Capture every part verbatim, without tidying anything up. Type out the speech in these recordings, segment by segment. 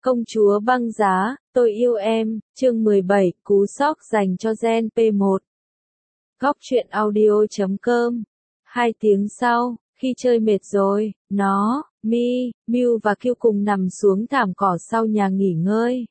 Công chúa băng giá, tôi yêu em, chương mười bảy, cú sốc dành cho Gen pê một. Góc truyện audio chấm com. Hai tiếng sau, khi chơi mệt rồi, nó, Mi, Mew và Kiêu cùng nằm xuống thảm cỏ sau nhà nghỉ ngơi.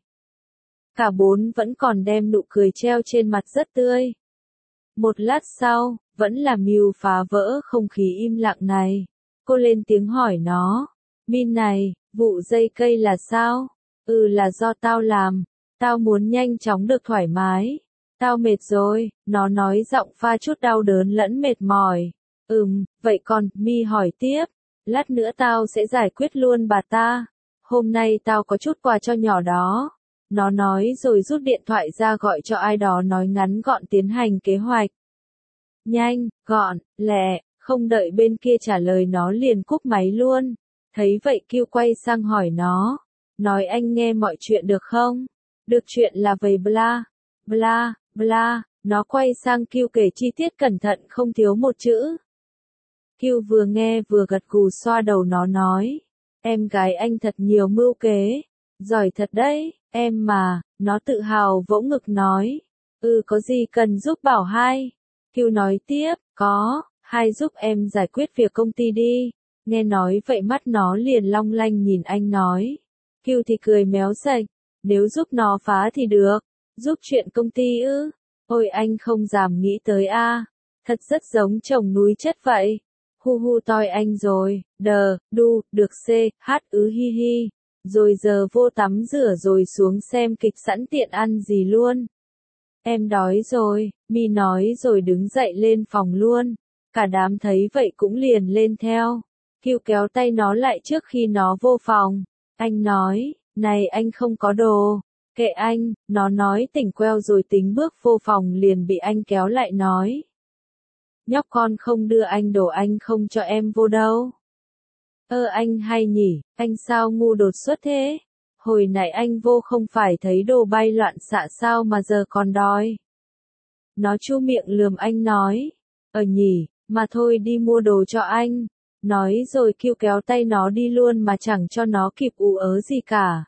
Cả bốn vẫn còn đem nụ cười treo trên mặt rất tươi. Một lát sau, vẫn là Mew phá vỡ không khí im lặng này. Cô lên tiếng hỏi nó, Mi này, vụ dây cây là sao? Ừ, là do tao làm, tao muốn nhanh chóng được thoải mái. Tao mệt rồi, nó nói giọng pha chút đau đớn lẫn mệt mỏi. Ừm, vậy còn, Mi hỏi tiếp, lát nữa tao sẽ giải quyết luôn bà ta. Hôm nay tao có chút quà cho nhỏ đó. Nó nói rồi rút điện thoại ra gọi cho ai đó nói ngắn gọn tiến hành kế hoạch. Nhanh, gọn, lẹ, không đợi bên kia trả lời nó liền cúp máy luôn. Thấy vậy Kiêu quay sang hỏi nó. Nói anh nghe mọi chuyện được không? Được, chuyện là về bla, bla, bla. Nó quay sang Kiêu kể chi tiết cẩn thận không thiếu một chữ. Kiêu vừa nghe vừa gật gù xoa đầu nó nói. Em gái anh thật nhiều mưu kế. Giỏi thật đấy, em mà. Nó tự hào vỗ ngực nói. Ừ, có gì cần giúp bảo hai? Kiêu nói tiếp, có, hai giúp em giải quyết việc công ty đi. Nghe nói vậy mắt nó liền long lanh nhìn anh nói. Kiêu thì cười méo sạch, nếu giúp nó phá thì được, giúp chuyện công ty ư? Ôi anh không dám nghĩ tới a, thật rất giống chồng núi chất vậy. Hu hu toi anh rồi, đờ, đu, được c, hát ứ hi hi. Rồi giờ vô tắm rửa rồi xuống xem kịch sẵn tiện ăn gì luôn. Em đói rồi, Mi nói rồi đứng dậy lên phòng luôn. Cả đám thấy vậy cũng liền lên theo. Kiêu kéo tay nó lại trước khi nó vô phòng. Anh nói, này anh không có đồ. Kệ anh, nó nói tỉnh queo rồi tính bước vô phòng liền bị anh kéo lại nói. Nhóc con không đưa anh đồ anh không cho em vô đâu. Ơ anh hay nhỉ, anh sao ngu đột xuất thế? Hồi nãy anh vô không phải thấy đồ bay loạn xạ sao mà giờ còn đòi. Nó chu miệng lườm anh nói. Ờ nhỉ, mà thôi đi mua đồ cho anh. Nói rồi Kiêu kéo tay nó đi luôn mà chẳng cho nó kịp ú ớ gì cả.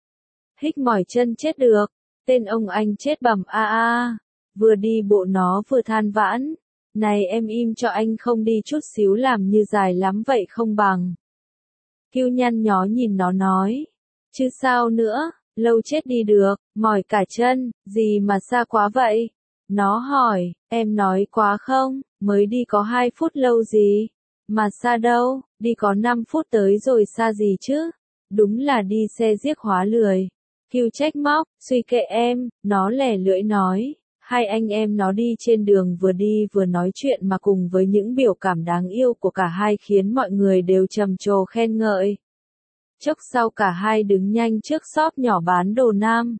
Hích mỏi chân chết được, tên ông anh chết bẩm a a. Vừa đi bộ nó vừa than vãn. Này em im cho anh không đi chút xíu làm như dài lắm vậy không bằng. Kiêu nhăn nhó nhìn nó nói. Chứ sao nữa, lâu chết đi được, mỏi cả chân, gì mà xa quá vậy? Nó hỏi, em nói quá không, mới đi có hai phút lâu gì? Mà xa đâu, đi có năm phút tới rồi xa gì chứ? Đúng là đi xe giếc hóa lười. Kiêu trách móc, suy kệ em, nó lẻ lưỡi nói. Hai anh em nó đi trên đường vừa đi vừa nói chuyện mà cùng với những biểu cảm đáng yêu của cả hai khiến mọi người đều trầm trồ khen ngợi. Chốc sau cả hai đứng nhanh trước shop nhỏ bán đồ nam.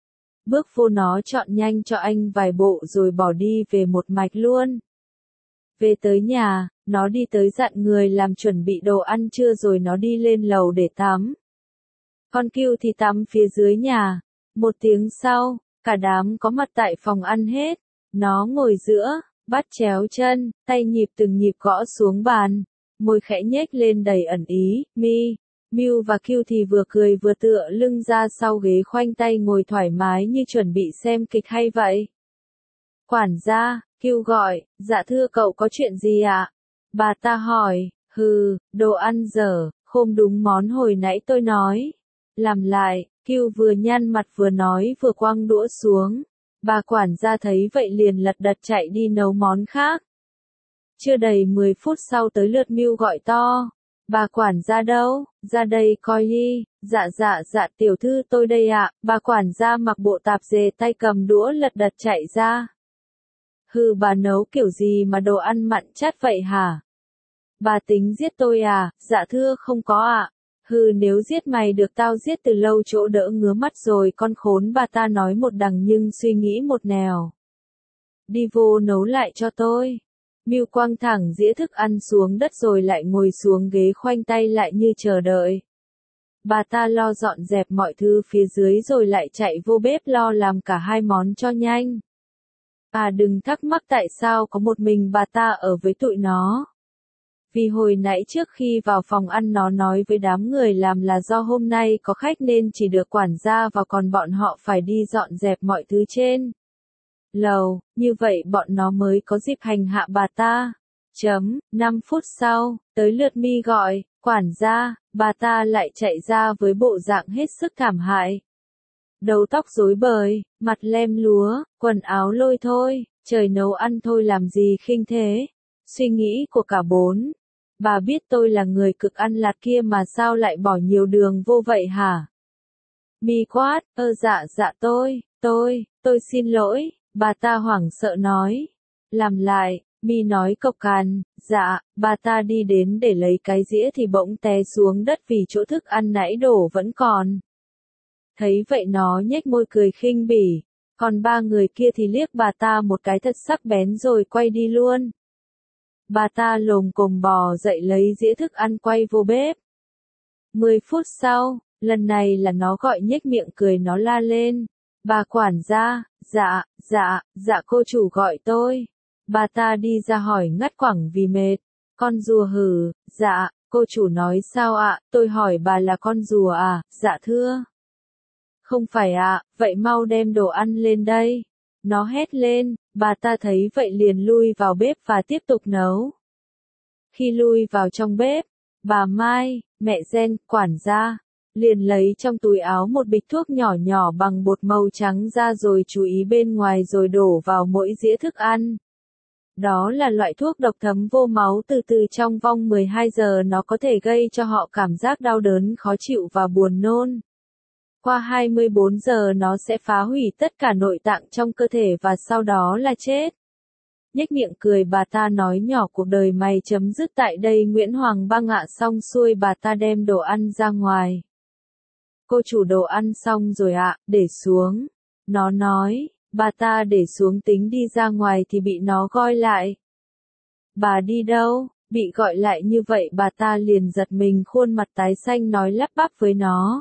Bước vô nó chọn nhanh cho anh vài bộ rồi bỏ đi về một mạch luôn. Về tới nhà, nó đi tới dặn người làm chuẩn bị đồ ăn trưa rồi nó đi lên lầu để tắm. Con Kiêu thì tắm phía dưới nhà. Một tiếng sau, cả đám có mặt tại phòng ăn hết. Nó ngồi giữa, bắt chéo chân, tay nhịp từng nhịp gõ xuống bàn. Môi khẽ nhếch lên đầy ẩn ý, Mi, Mew và Kiêu thì vừa cười vừa tựa lưng ra sau ghế khoanh tay ngồi thoải mái như chuẩn bị xem kịch hay vậy. Quản gia, Kiêu gọi, dạ thưa cậu có chuyện gì ạ? Bà ta hỏi, hừ, đồ ăn dở, không đúng món hồi nãy tôi nói. Làm lại, Kiêu vừa nhăn mặt vừa nói vừa quăng đũa xuống. Bà quản gia thấy vậy liền lật đật chạy đi nấu món khác. Chưa đầy mười phút sau tới lượt Mew gọi to. Bà quản gia đâu, ra đây coi đi, dạ dạ dạ tiểu thư tôi đây ạ, bà quản gia mặc bộ tạp dề tay cầm đũa lật đật chạy ra. Hừ bà nấu kiểu gì mà đồ ăn mặn chát vậy hả? Bà tính giết tôi à, dạ thưa không có ạ. Hừ nếu giết mày được tao giết từ lâu chỗ đỡ ngứa mắt rồi con khốn, bà ta nói một đằng nhưng suy nghĩ một nẻo. Đi vô nấu lại cho tôi. Mew quăng thẳng dĩa thức ăn xuống đất rồi lại ngồi xuống ghế khoanh tay lại như chờ đợi. Bà ta lo dọn dẹp mọi thứ phía dưới rồi lại chạy vô bếp lo làm cả hai món cho nhanh. À đừng thắc mắc tại sao có một mình bà ta ở với tụi nó. Vì hồi nãy trước khi vào phòng ăn nó nói với đám người làm là do hôm nay có khách nên chỉ được quản gia vào còn bọn họ phải đi dọn dẹp mọi thứ trên lầu, như vậy bọn nó mới có dịp hành hạ bà ta. Chấm, năm phút sau, tới lượt Mi gọi, quản gia, bà ta lại chạy ra với bộ dạng hết sức thảm hại. Đầu tóc rối bời, mặt lem lúa, quần áo lôi thôi, trời nấu ăn thôi làm gì khinh thế. Suy nghĩ của cả bốn. Bà biết tôi là người cực ăn lạt kia mà sao lại bỏ nhiều đường vô vậy hả? Mi quát, ơ dạ dạ tôi, tôi, tôi xin lỗi, bà ta hoảng sợ nói. Làm lại, Mi nói cộc cằn, dạ, bà ta đi đến để lấy cái dĩa thì bỗng té xuống đất vì chỗ thức ăn nãy đổ vẫn còn. Thấy vậy nó nhếch môi cười khinh bỉ, còn ba người kia thì liếc bà ta một cái thật sắc bén rồi quay đi luôn. Bà ta lồm cồm bò dậy lấy dĩa thức ăn quay vô bếp. Mười phút sau, lần này là nó gọi nhếch miệng cười nó la lên. Bà quản gia, dạ, dạ, dạ cô chủ gọi tôi. Bà ta đi ra hỏi ngắt quãng vì mệt. Con rùa hử, dạ, cô chủ nói sao ạ, tôi hỏi bà là con rùa à, dạ thưa. Không phải ạ, vậy mau đem đồ ăn lên đây. Nó hét lên, bà ta thấy vậy liền lui vào bếp và tiếp tục nấu. Khi lui vào trong bếp, bà Mai, mẹ Gen, quản gia, liền lấy trong túi áo một bịch thuốc nhỏ nhỏ bằng bột màu trắng ra rồi chú ý bên ngoài rồi đổ vào mỗi dĩa thức ăn. Đó là loại thuốc độc thấm vô máu từ từ trong vòng mười hai giờ nó có thể gây cho họ cảm giác đau đớn khó chịu và buồn nôn. Qua hai mươi bốn giờ nó sẽ phá hủy tất cả nội tạng trong cơ thể và sau đó là chết. Nhếch miệng cười bà ta nói nhỏ cuộc đời mày chấm dứt tại đây Nguyễn Hoàng băng ạ xong xuôi bà ta đem đồ ăn ra ngoài. Cô chủ đồ ăn xong rồi ạ, để xuống. Nó nói, bà ta để xuống tính đi ra ngoài thì bị nó gọi lại. Bà đi đâu? Bị gọi lại như vậy bà ta liền giật mình khuôn mặt tái xanh nói lắp bắp với nó.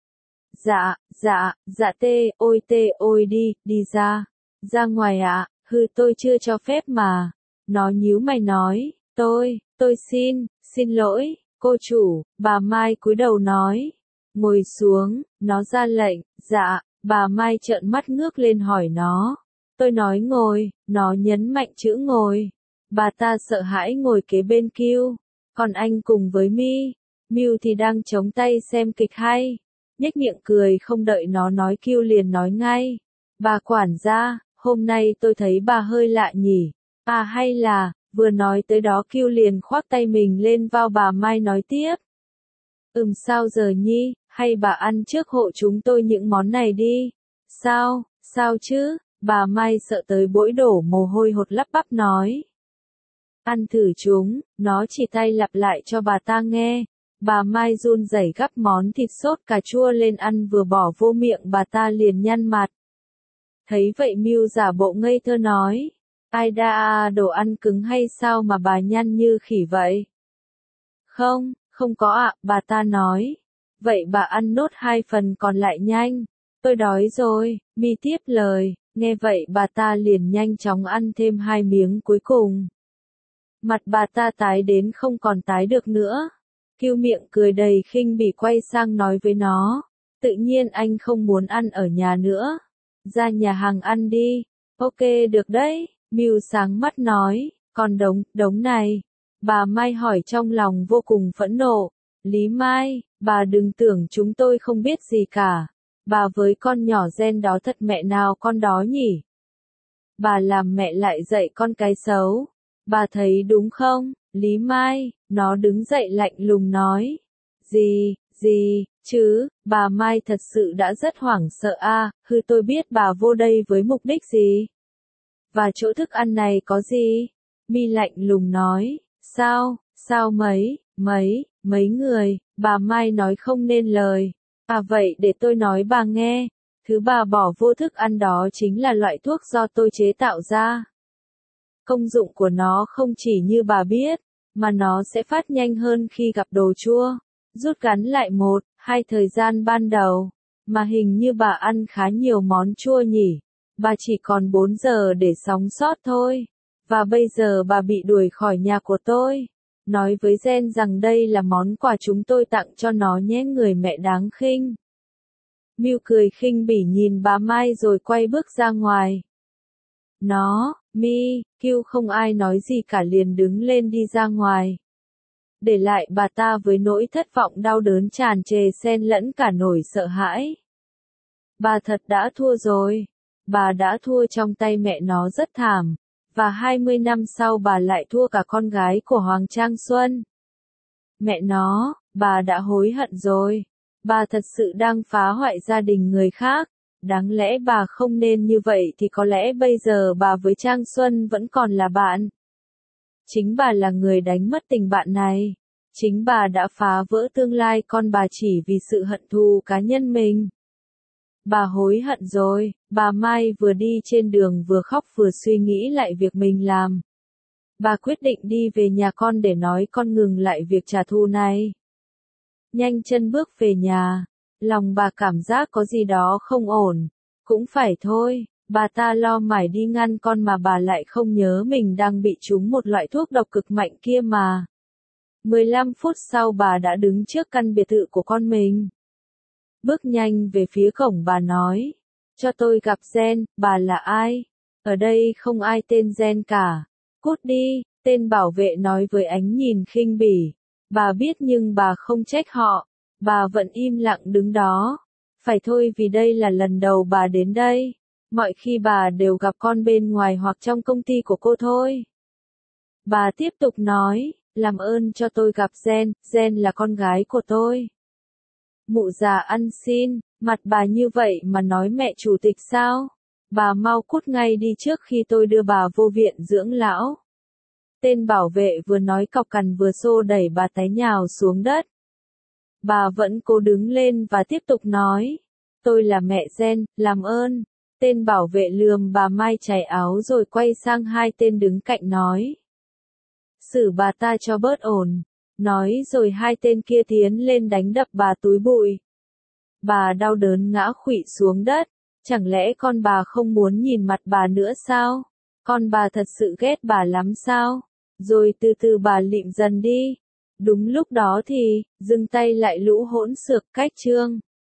Dạ, dạ, dạ tê, ôi tê, ôi đi, đi ra. Ra ngoài ạ, à, hư tôi chưa cho phép mà. Nó nhíu mày nói, tôi, tôi xin, xin lỗi, cô chủ, bà Mai cúi đầu nói. Ngồi xuống, nó ra lệnh, dạ, bà Mai trợn mắt ngước lên hỏi nó. Tôi nói ngồi, nó nhấn mạnh chữ ngồi. Bà ta sợ hãi ngồi kế bên Kiêu, còn anh cùng với Mi, Miu thì đang chống tay xem kịch hay. Nhếch miệng cười không đợi nó nói Kiêu liền nói ngay. Bà quản gia, hôm nay tôi thấy bà hơi lạ nhỉ. À hay là, vừa nói tới đó Kiêu liền khoác tay mình lên vào bà Mai nói tiếp. Ừm sao giờ nhi, hay bà ăn trước hộ chúng tôi những món này đi. Sao, sao chứ, bà Mai sợ tới bỗi đổ mồ hôi hột lắp bắp nói. Ăn thử chúng, nó chỉ tay lặp lại cho bà ta nghe. Bà Mai run rẩy gắp món thịt sốt cà chua lên ăn vừa bỏ vô miệng bà ta liền nhăn mặt. Thấy vậy Miu giả bộ ngây thơ nói. Ai đa đồ ăn cứng hay sao mà bà nhăn như khỉ vậy? Không, không có ạ, bà ta nói. Vậy bà ăn nốt hai phần còn lại nhanh. Tôi đói rồi, Mi tiếp lời. Nghe vậy bà ta liền nhanh chóng ăn thêm hai miếng cuối cùng. Mặt bà ta tái đến không còn tái được nữa. Kiêu miệng cười đầy khinh bỉ quay sang nói với nó. Tự nhiên anh không muốn ăn ở nhà nữa. Ra nhà hàng ăn đi. Ok được đấy, Miu sáng mắt nói. Còn đống, đống này. Bà Mai hỏi trong lòng vô cùng phẫn nộ. Lý Mai, bà đừng tưởng chúng tôi không biết gì cả. Bà với con nhỏ Gen đó thật mẹ nào con đó nhỉ? Bà làm mẹ lại dạy con cái xấu. Bà thấy đúng không, Lý Mai? Nó đứng dậy lạnh lùng nói. Gì, gì, chứ, bà Mai thật sự đã rất hoảng sợ a. À, hư tôi biết bà vô đây với mục đích gì? Và chỗ thức ăn này có gì? Mi lạnh lùng nói. Sao, sao mấy, mấy, mấy người, bà Mai nói không nên lời. À vậy để tôi nói bà nghe. Thứ bà bỏ vô thức ăn đó chính là loại thuốc do tôi chế tạo ra. Công dụng của nó không chỉ như bà biết, mà nó sẽ phát nhanh hơn khi gặp đồ chua, rút ngắn lại một, hai thời gian ban đầu. Mà hình như bà ăn khá nhiều món chua nhỉ. Bà chỉ còn bốn giờ để sống sót thôi. Và bây giờ bà bị đuổi khỏi nhà của tôi. nói với Gen rằng đây là món quà chúng tôi tặng cho nó nhé, người mẹ đáng khinh. Miu cười khinh bỉ nhìn bà Mai rồi quay bước ra ngoài. Nó, Mi, Kiêu không ai nói gì cả liền đứng lên đi ra ngoài. Để lại bà ta với nỗi thất vọng đau đớn tràn trề xen lẫn cả nỗi sợ hãi. Bà thật đã thua rồi. Bà đã thua trong tay mẹ nó rất thảm. Và hai mươi năm sau bà lại thua cả con gái của Hoàng Trang Xuân. Mẹ nó, bà đã hối hận rồi. Bà thật sự đang phá hoại gia đình người khác. Đáng lẽ bà không nên như vậy thì có lẽ bây giờ bà với Trang Xuân vẫn còn là bạn. Chính bà là người đánh mất tình bạn này. Chính bà đã phá vỡ tương lai con bà chỉ vì sự hận thù cá nhân mình. Bà hối hận rồi, bà Mai vừa đi trên đường vừa khóc vừa suy nghĩ lại việc mình làm. Bà quyết định đi về nhà con để nói con ngừng lại việc trả thù này. Nhanh chân bước về nhà, lòng bà cảm giác có gì đó không ổn. Cũng phải thôi, bà ta lo mải đi ngăn con mà bà lại không nhớ mình đang bị trúng một loại thuốc độc cực mạnh kia mà. mười lăm phút sau bà đã đứng trước căn biệt thự của con mình. Bước nhanh về phía cổng bà nói, cho tôi gặp Gen, bà là ai? Ở đây không ai tên Gen cả. Cút đi, tên bảo vệ nói với ánh nhìn khinh bỉ. Bà biết nhưng bà không trách họ. Bà vẫn im lặng đứng đó. Phải thôi vì đây là lần đầu bà đến đây. Mọi khi bà đều gặp con bên ngoài hoặc trong công ty của cô thôi. Bà tiếp tục nói, làm ơn cho tôi gặp Gen, Gen là con gái của tôi. Mụ già ăn xin, mặt bà như vậy mà nói mẹ chủ tịch sao? Bà mau cút ngay đi trước khi tôi đưa bà vô viện dưỡng lão. Tên bảo vệ vừa nói cọc cằn vừa xô đẩy bà té nhào xuống đất. Bà vẫn cố đứng lên và tiếp tục nói, tôi là mẹ Gen, làm ơn. Tên bảo vệ lườm bà Mai chảy áo rồi quay sang hai tên đứng cạnh nói. Xử bà ta cho bớt ồn. Nói rồi hai tên kia tiến lên đánh đập bà túi bụi. Bà đau đớn ngã khuỵu xuống đất. Chẳng lẽ con bà không muốn nhìn mặt bà nữa sao? Con bà thật sự ghét bà lắm sao? Rồi từ từ bà lịm dần đi. Đúng lúc đó thì, dừng tay lại lũ hỗn xược cách chương.